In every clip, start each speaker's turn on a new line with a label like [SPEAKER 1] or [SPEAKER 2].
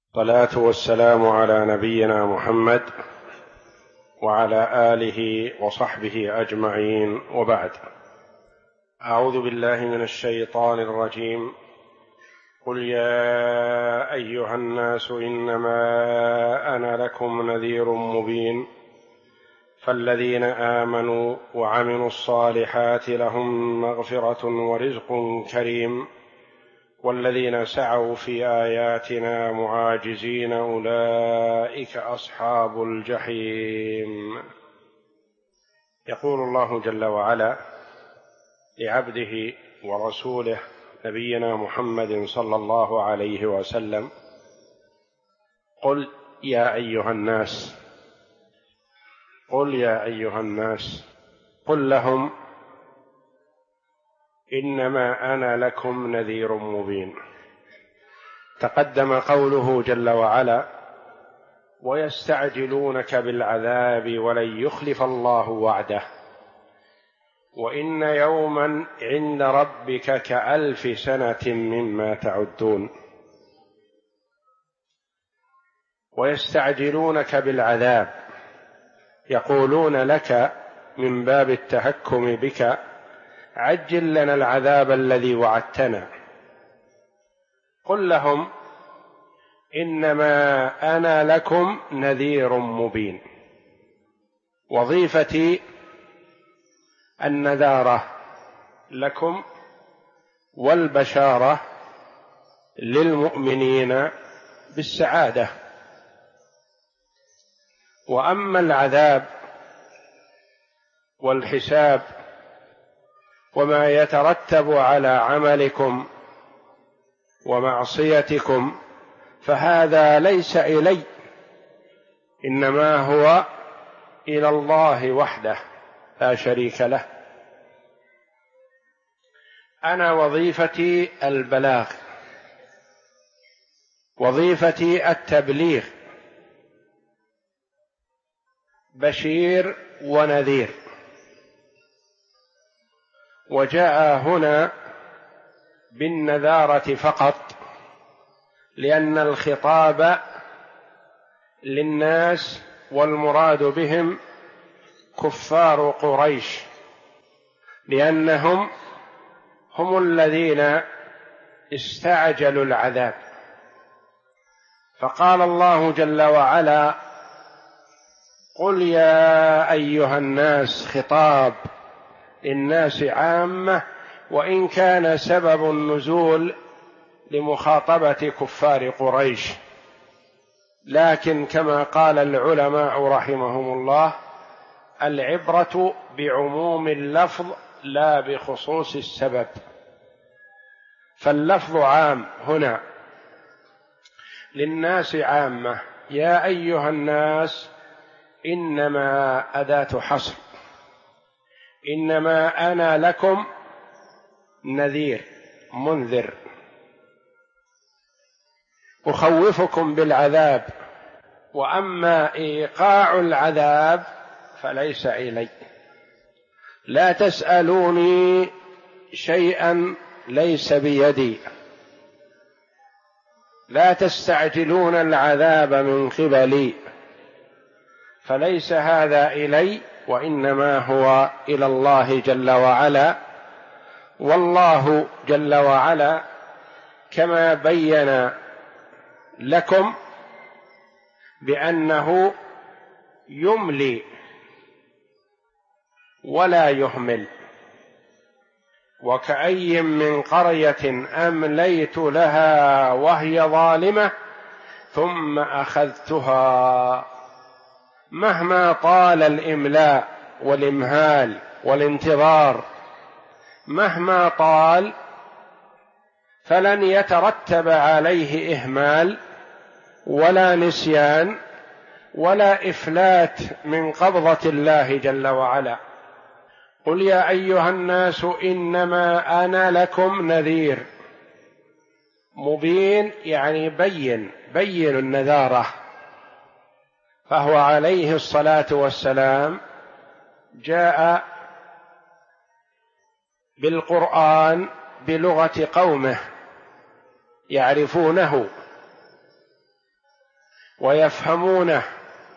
[SPEAKER 1] الصلاة والسلام على نبينا محمد وعلى آله وصحبه أجمعين، وبعد. أعوذ بالله من الشيطان الرجيم. قل يا أيها الناس إنما أنا لكم نذير مبين، فالذين آمنوا وعملوا الصالحات لهم مغفرة ورزق كريم، والذين سعوا في آياتنا معاجزين أولئك أصحاب الجحيم. يقول الله جل وعلا لعبده ورسوله نبينا محمد صلى الله عليه وسلم: قل يا أيها الناس، قل يا أيها الناس، قل لهم إنما أنا لكم نذير مبين. تقدم قوله جل وعلا: ويستعجلونك بالعذاب ولن يخلف الله وعده وإن يوما عند ربك كألف سنة مما تعدون. ويستعجلونك بالعذاب، يقولون لك من باب التهكم بك: عجل لنا العذاب الذي وعدتنا. قل لهم إنما أنا لكم نذير مبين. وظيفتي النذارة لكم والبشارة للمؤمنين بالسعادة. وأما العذاب والحساب وما يترتب على عملكم ومعصيتكم فهذا ليس إلي، إنما هو إلى الله وحده لا شريك له. أنا وظيفتي البلاغ، وظيفتي التبليغ، بشير ونذير. وجاء هنا بالنذارة فقط لأن الخطاب للناس، والمراد بهم كفار قريش، لأنهم هم الذين استعجلوا العذاب. فقال الله جل وعلا: قل يا أيها الناس، خطاب للناس عامة، وإن كان سبب النزول لمخاطبة كفار قريش، لكن كما قال العلماء رحمهم الله: العبرة بعموم اللفظ لا بخصوص السبب. فاللفظ عام هنا للناس عامة. يا أيها الناس إنما أداة حصر، إنما أنا لكم نذير منذر أخوفكم بالعذاب، وأما إيقاع العذاب فليس إلي. لا تسألوني شيئا ليس بيدي، لا تستعجلون العذاب من قبلي، فليس هذا إلي، وإنما هو إلى الله جل وعلا. والله جل وعلا كما بين لكم بأنه يملي ولا يهمل: وكأي من قرية أمليت لها وهي ظالمة ثم أخذتها. مهما طال الإملاء والإمهال والانتظار، مهما طال، فلن يترتب عليه إهمال ولا نسيان ولا إفلات من قبضة الله جل وعلا. قل يا أيها الناس إنما أنا لكم نذير مبين، يعني بين النذارة. فهو عليه الصلاة والسلام جاء بالقرآن بلغة قومه يعرفونه، ويفهمونه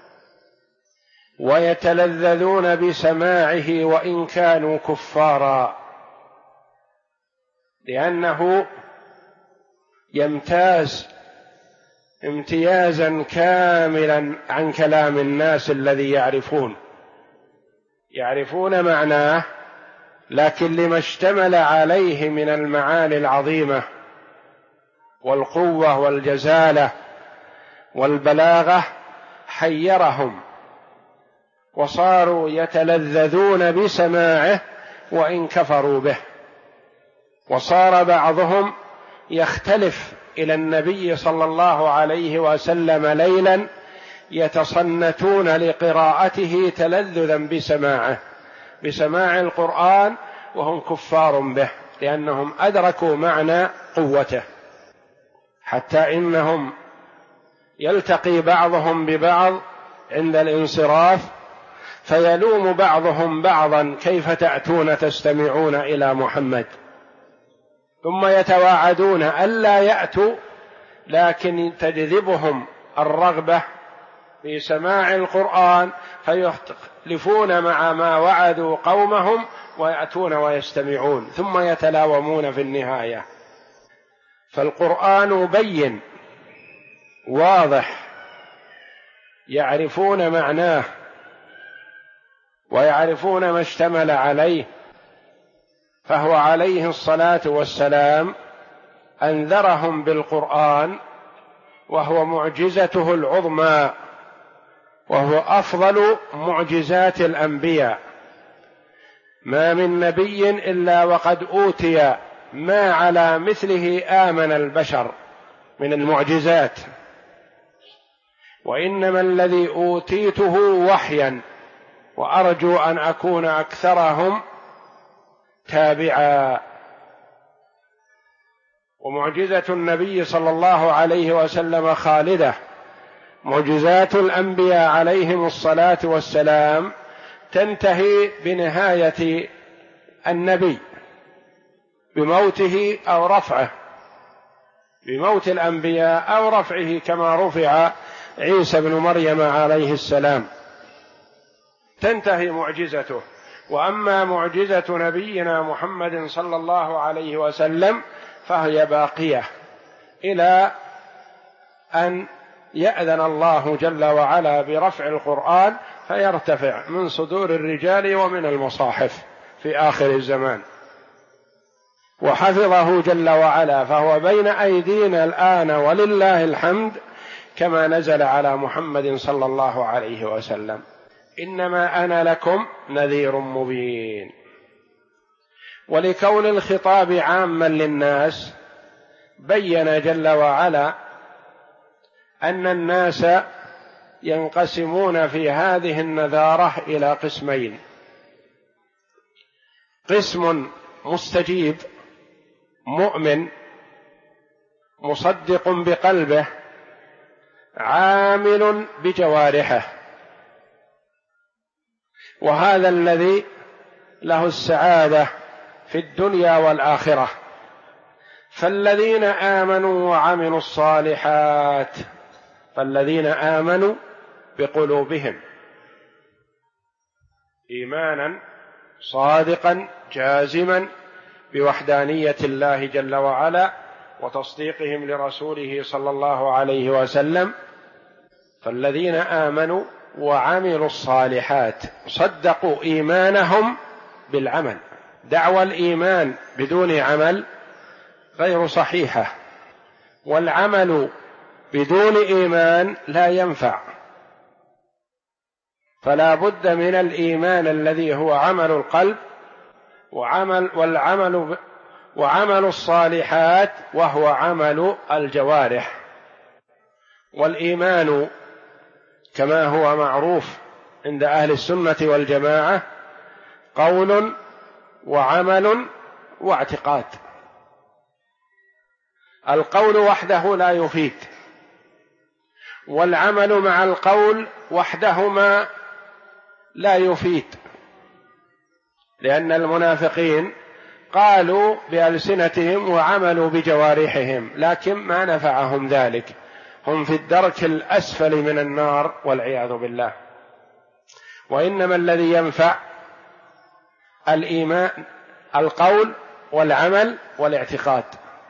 [SPEAKER 1] ويتلذذون بسماعه وإن كانوا كفارا، لأنه يمتاز امتيازا كاملا عن كلام الناس الذي يعرفون معناه، لكن لما اشتمل عليه من المعاني العظيمة والقوة والجزالة والبلاغة حيرهم، وصاروا يتلذذون بسماعه وإن كفروا به. وصار بعضهم يختلف إلى النبي صلى الله عليه وسلم ليلا يتصنتون لقراءته تلذذا بسماع القرآن وهم كفار به، لأنهم أدركوا معنى قوته، حتى إنهم يلتقي بعضهم ببعض عند الانصراف فيلوم بعضهم بعضا: كيف تأتون تستمعون إلى محمد؟ ثم يتواعدون ألا يأتوا، لكن تجذبهم الرغبة في سماع القرآن فيختلفون مع ما وعدوا قومهم ويأتون ويستمعون، ثم يتلاومون في النهاية. فالقرآن بين واضح، يعرفون معناه ويعرفون ما اشتمل عليه، فهو عليه الصلاة والسلام أنذرهم بالقرآن، وهو معجزته العظمى، وهو أفضل معجزات الأنبياء. ما من نبي إلا وقد أوتي ما على مثله آمن البشر من المعجزات، وإنما الذي أوتيته وحيا، وأرجو أن أكون أكثرهم تابعا. ومعجزة النبي صلى الله عليه وسلم خالدة. معجزات الأنبياء عليهم الصلاة والسلام تنتهي بنهاية النبي بموته أو رفعه، بموت الأنبياء أو رفعه، كما رفع عيسى بن مريم عليه السلام، تنتهي معجزته. وأما معجزة نبينا محمد صلى الله عليه وسلم فهي باقية إلى أن يأذن الله جل وعلا برفع القرآن فيرتفع من صدور الرجال ومن المصاحف في آخر الزمان، وحفظه جل وعلا، فهو بين أيدينا الآن ولله الحمد، كما نزل على محمد صلى الله عليه وسلم: إنما أنا لكم نذير مبين. ولكون الخطاب عاما للناس بين جل وعلا أن الناس ينقسمون في هذه النذارة إلى قسمين: قسم مستجيب مؤمن مصدق بقلبه عامل بجوارحه، وهذا الذي له السعادة في الدنيا والآخرة. فالذين آمنوا وعملوا الصالحات، فالذين آمنوا بقلوبهم إيمانا صادقا جازما بوحدانية الله جل وعلا وتصديقهم لرسوله صلى الله عليه وسلم. فالذين آمنوا وعملوا الصالحات صدقوا إيمانهم بالعمل. دعوى الإيمان بدون عمل غير صحيحة، والعمل بدون إيمان لا ينفع، فلا بد من الإيمان الذي هو عمل القلب وعمل الصالحات وهو عمل الجوارح. والإيمان كما هو معروف عند أهل السنة والجماعة قول وعمل واعتقاد. القول وحده لا يفيد، والعمل مع القول وحدهما لا يفيد، لأن المنافقين قالوا بألسنتهم وعملوا بجوارحهم، لكن ما نفعهم ذلك، هم في الدرك الأسفل من النار والعياذ بالله. وإنما الذي ينفع الإيمان، القول والعمل والاعتقاد،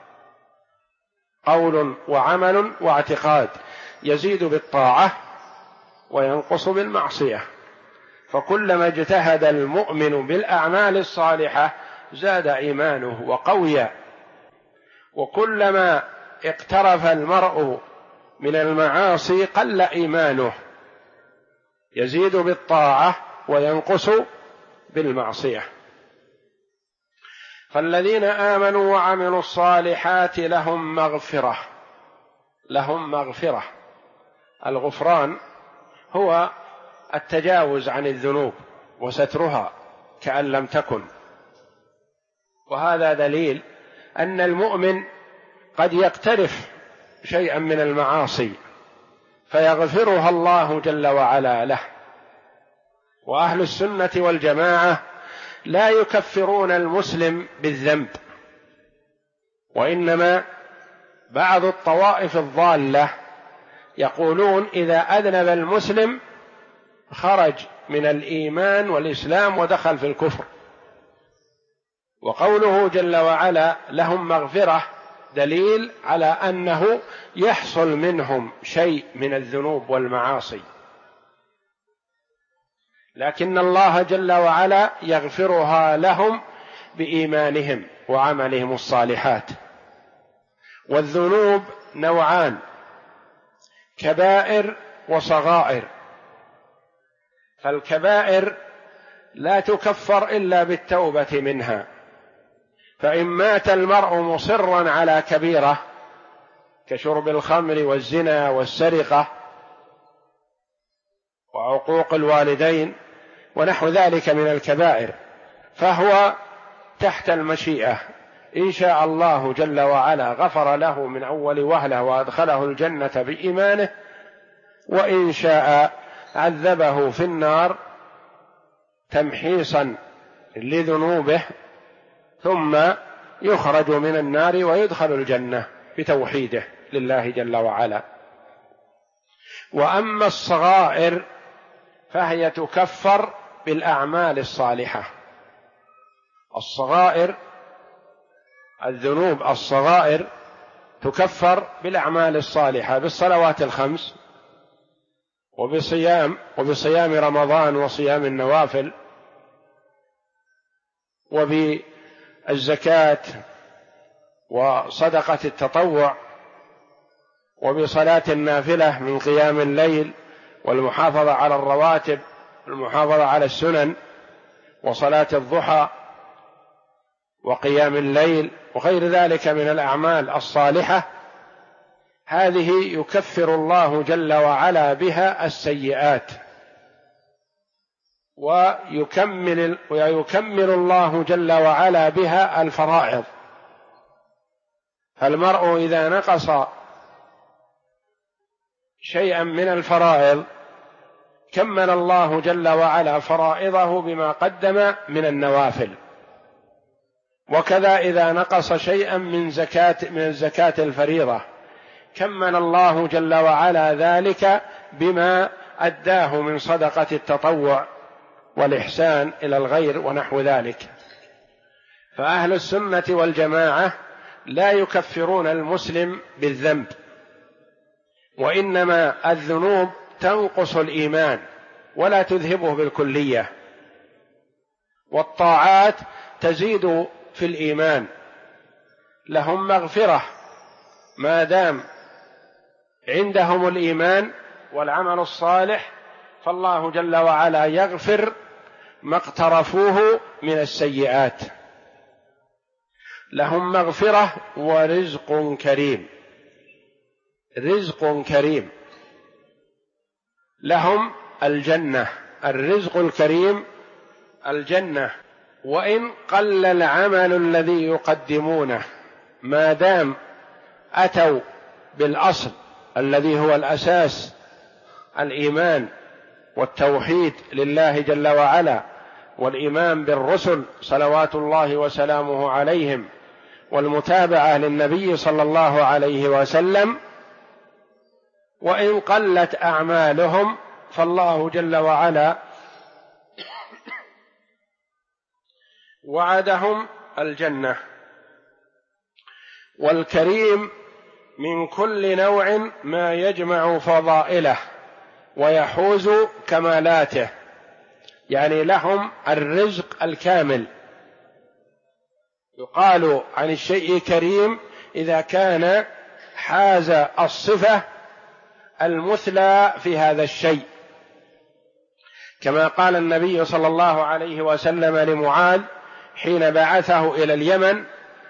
[SPEAKER 1] قول وعمل واعتقاد، يزيد بالطاعة وينقص بالمعصية. فكلما اجتهد المؤمن بالأعمال الصالحة زاد إيمانه وقوي، وكلما اقترف المرء من المعاصي قل إيمانه، يزيد بالطاعة وينقص بالمعصية. فالذين آمنوا وعملوا الصالحات لهم مغفرة. لهم مغفرة، الغفران هو التجاوز عن الذنوب وسترها كأن لم تكن. وهذا دليل أن المؤمن قد يقترف شيئا من المعاصي فيغفرها الله جل وعلا له. وأهل السنة والجماعة لا يكفرون المسلم بالذنب، وإنما بعض الطوائف الضالة يقولون إذا أذنب المسلم خرج من الإيمان والإسلام ودخل في الكفر. وقوله جل وعلا لهم مغفرة دليل على أنه يحصل منهم شيء من الذنوب والمعاصي، لكن الله جل وعلا يغفرها لهم بإيمانهم وعملهم الصالحات. والذنوب نوعان: كبائر وصغائر. فالكبائر لا تكفر إلا بالتوبة منها، فإن مات المرء مصرا على كبيرة كشرب الخمر والزنا والسرقة وعقوق الوالدين ونحو ذلك من الكبائر، فهو تحت المشيئة، إن شاء الله جل وعلا غفر له من أول وهلة وأدخله الجنة بإيمانه، وإن شاء عذبه في النار تمحيصا لذنوبه ثم يخرج من النار ويدخل الجنة بتوحيده لله جل وعلا. وأما الصغائر فهي تكفر بالأعمال الصالحة. الصغائر، الذنوب الصغائر تكفر بالأعمال الصالحة، بالصلوات الخمس وبصيام رمضان وصيام النوافل وبالزكاة وصدقة التطوع وبصلاة النافلة من قيام الليل والمحافظة على الرواتب والمحافظة على السنن وصلاة الضحى وقيام الليل وغير ذلك من الأعمال الصالحة. هذه يكفر الله جل وعلا بها السيئات، ويكمل الله جل وعلا بها الفرائض. فالمرء إذا نقص شيئا من الفرائض كمل الله جل وعلا فرائضه بما قدم من النوافل. وكذا إذا نقص شيئا من الزكاة الفريضة كمل الله جل وعلا ذلك بما أداه من صدقة التطوع والإحسان إلى الغير ونحو ذلك. فأهل السنة والجماعة لا يكفرون المسلم بالذنب، وإنما الذنوب تنقص الإيمان ولا تذهبه بالكلية، والطاعات تزيد في الإيمان. لهم مغفرة ما دام عندهم الإيمان والعمل الصالح، فالله جل وعلا يغفر ما اقترفوه من السيئات. لهم مغفرة ورزق كريم، رزق كريم. لهم الجنة، الرزق الكريم الجنة، وإن قل العمل الذي يقدمونه ما دام أتوا بالأصل الذي هو الأساس، الإيمان والتوحيد لله جل وعلا، والإيمان بالرسل صلوات الله وسلامه عليهم، والمتابعة للنبي صلى الله عليه وسلم، وإن قلت أعمالهم فالله جل وعلا وعدهم الجنة. والكريم من كل نوع ما يجمع فضائله ويحوز كمالاته، يعني لهم الرزق الكامل. يقال عن الشيء كريم إذا كان حاز الصفة المثلى في هذا الشيء، كما قال النبي صلى الله عليه وسلم لمعاذ حين بعثه إلى اليمن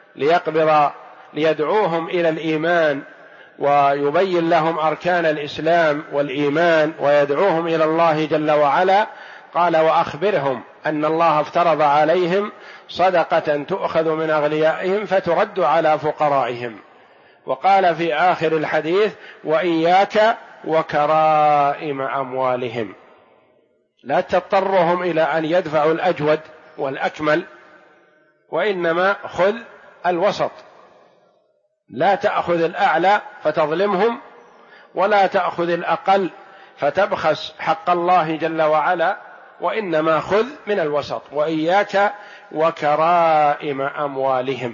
[SPEAKER 1] ليدعوهم إلى الإيمان ويبين لهم أركان الإسلام والإيمان ويدعوهم إلى الله جل وعلا، قال: وأخبرهم أن الله افترض عليهم صدقة تؤخذ من أغنيائهم فترد على فقرائهم. وقال في آخر الحديث: وإياك وكرائم أموالهم، لا تضطرهم إلى أن يدفعوا الأجود والأكمل، وإنما خذ الوسط، لا تأخذ الأعلى فتظلمهم، ولا تأخذ الأقل فتبخس حق الله جل وعلا، وإنما خذ من الوسط. وإياك وكرائم أموالهم،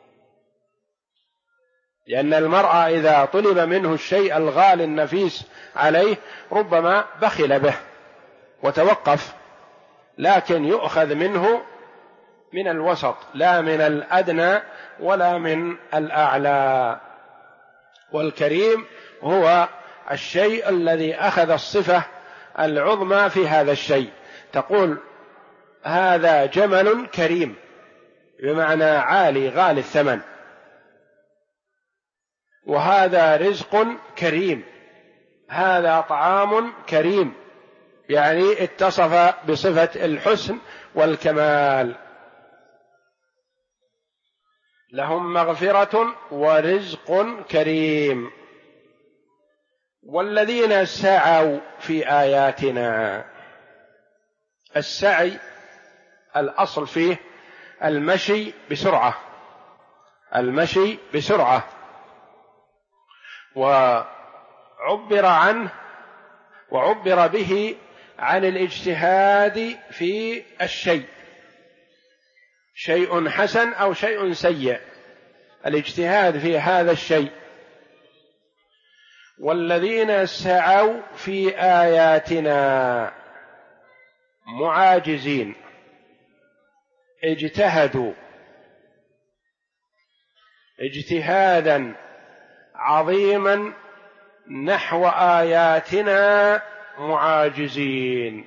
[SPEAKER 1] لأن المرء إذا طلب منه الشيء الغالي النفيس عليه ربما بخل به وتوقف، لكن يؤخذ منه من الوسط، لا من الأدنى ولا من الأعلى. والكريم هو الشيء الذي أخذ الصفة العظمى في هذا الشيء. تقول: هذا جمل كريم، بمعنى عالي غالي الثمن. وهذا رزق كريم، هذا طعام كريم، يعني اتصف بصفة الحسن والكمال. لهم مغفرة ورزق كريم. والذين سعوا في آياتنا، السعي الأصل فيه المشي بسرعة، المشي بسرعة، وعبر عنه وعبر به عن الاجتهاد في الشيء، شيء حسن أو شيء سيء، الاجتهاد في هذا الشيء. والذين سعوا في آياتنا معاجزين، اجتهدوا اجتهادا عظيما نحو آياتنا معاجزين.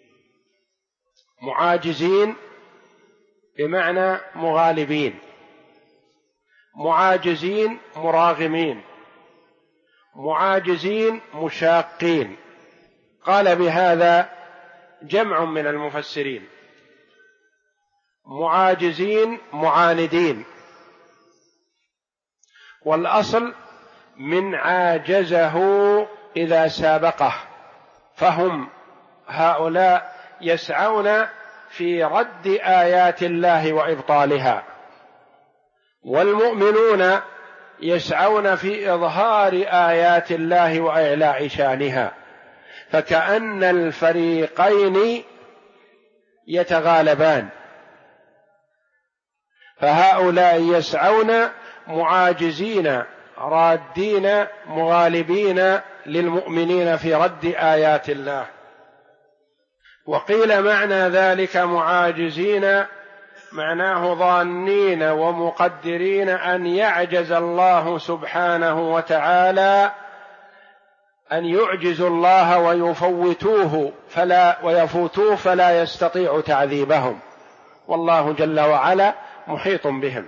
[SPEAKER 1] معاجزين بمعنى مغالبين، معاجزين مراغمين، معاجزين مشاقين. قال بهذا جمع من المفسرين: معاجزين معاندين. والأصل من عاجزه إذا سابقه، فهم هؤلاء يسعون في رد آيات الله وإبطالها، والمؤمنون يسعون في إظهار آيات الله وإعلاء شانها، فكأن الفريقين يتغالبان. فهؤلاء يسعون معاجزين رادين مغالبين للمؤمنين في رد آيات الله. وقيل معنى ذلك معاجزين معناه ظانين ومقدرين أن يعجز الله سبحانه وتعالى، أن يعجزوا الله ويفوتوه فلا يستطيع تعذيبهم، والله جل وعلا محيط بهم.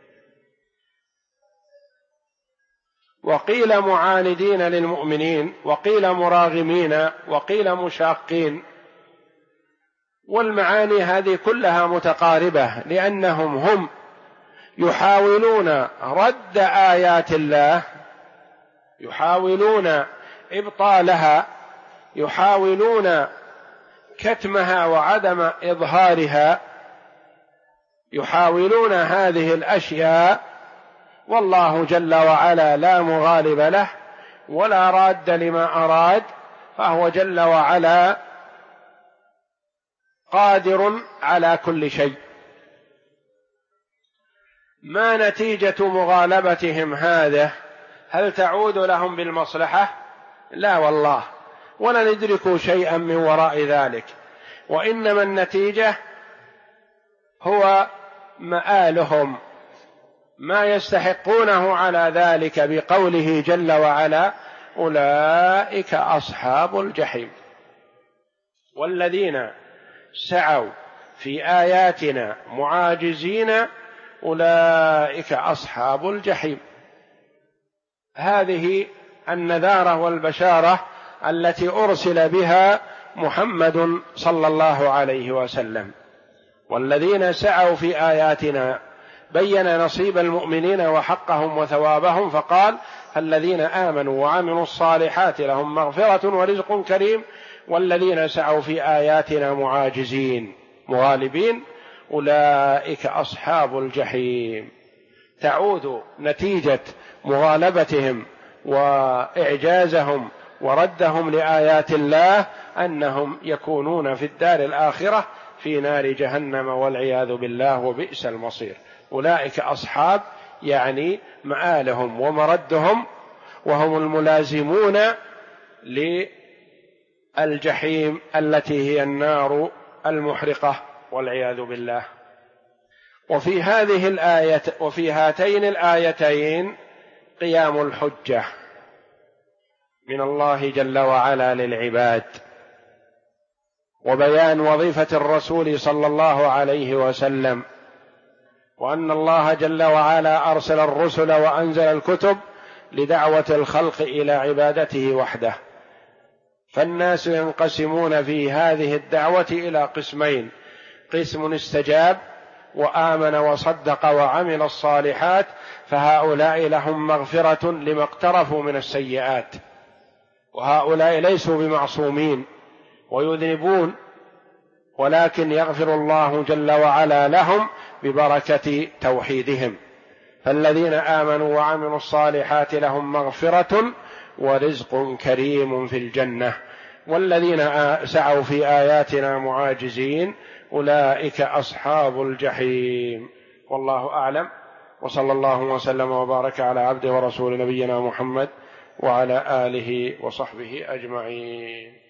[SPEAKER 1] وقيل معاندين للمؤمنين، وقيل مراغمين، وقيل مشاقين، والمعاني هذه كلها متقاربة، لأنهم هم يحاولون رد آيات الله، يحاولون إبطالها، يحاولون كتمها وعدم إظهارها، يحاولون هذه الأشياء، والله جل وعلا لا مغالب له، ولا راد لما أراد، فهو جل وعلا قادر على كل شيء. ما نتيجة مغالبتهم هذا؟ هل تعود لهم بالمصلحة؟ لا والله، ولا ندرك شيئا من وراء ذلك، وإنما النتيجة هو مآلهم، ما يستحقونه على ذلك بقوله جل وعلا: أولئك أصحاب الجحيم. والذين سعوا في آياتنا معاجزين أولئك أصحاب الجحيم. هذه النذارة والبشارة التي أرسل بها محمد صلى الله عليه وسلم. والذين سعوا في آياتنا، بين نصيب المؤمنين وحقهم وثوابهم، فقال: الذين آمنوا وعملوا الصالحات لهم مغفرة ورزق كريم، والذين سعوا في آياتنا معاجزين مغالبين أولئك أصحاب الجحيم. تعود نتيجة مغالبتهم وإعجازهم وردهم لآيات الله أنهم يكونون في الدار الآخرة في نار جهنم والعياذ بالله، وبئس المصير. أولئك أصحاب يعني مآلهم ومردهم، وهم الملازمون للجحيم التي هي النار المحرقة والعياذ بالله. وفي هذه الآية وفي هاتين الآيتين قيام الحجة من الله جل وعلا للعباد، وبيان وظيفة الرسول صلى الله عليه وسلم، وأن الله جل وعلا أرسل الرسل وأنزل الكتب لدعوة الخلق إلى عبادته وحده. فالناس ينقسمون في هذه الدعوة إلى قسمين: قسم استجاب وآمن وصدق وعمل الصالحات، فهؤلاء لهم مغفرة لما اقترفوا من السيئات، وهؤلاء ليسوا بمعصومين ويذنبون، ولكن يغفر الله جل وعلا لهم ببركة توحيدهم. فالذين آمنوا وعملوا الصالحات لهم مغفرة ورزق كريم في الجنة. والذين سعوا في آياتنا معاجزين أولئك أصحاب الجحيم. والله أعلم، وصلى الله وسلم وبارك على عبده ورسول نبينا محمد وعلى آله وصحبه أجمعين.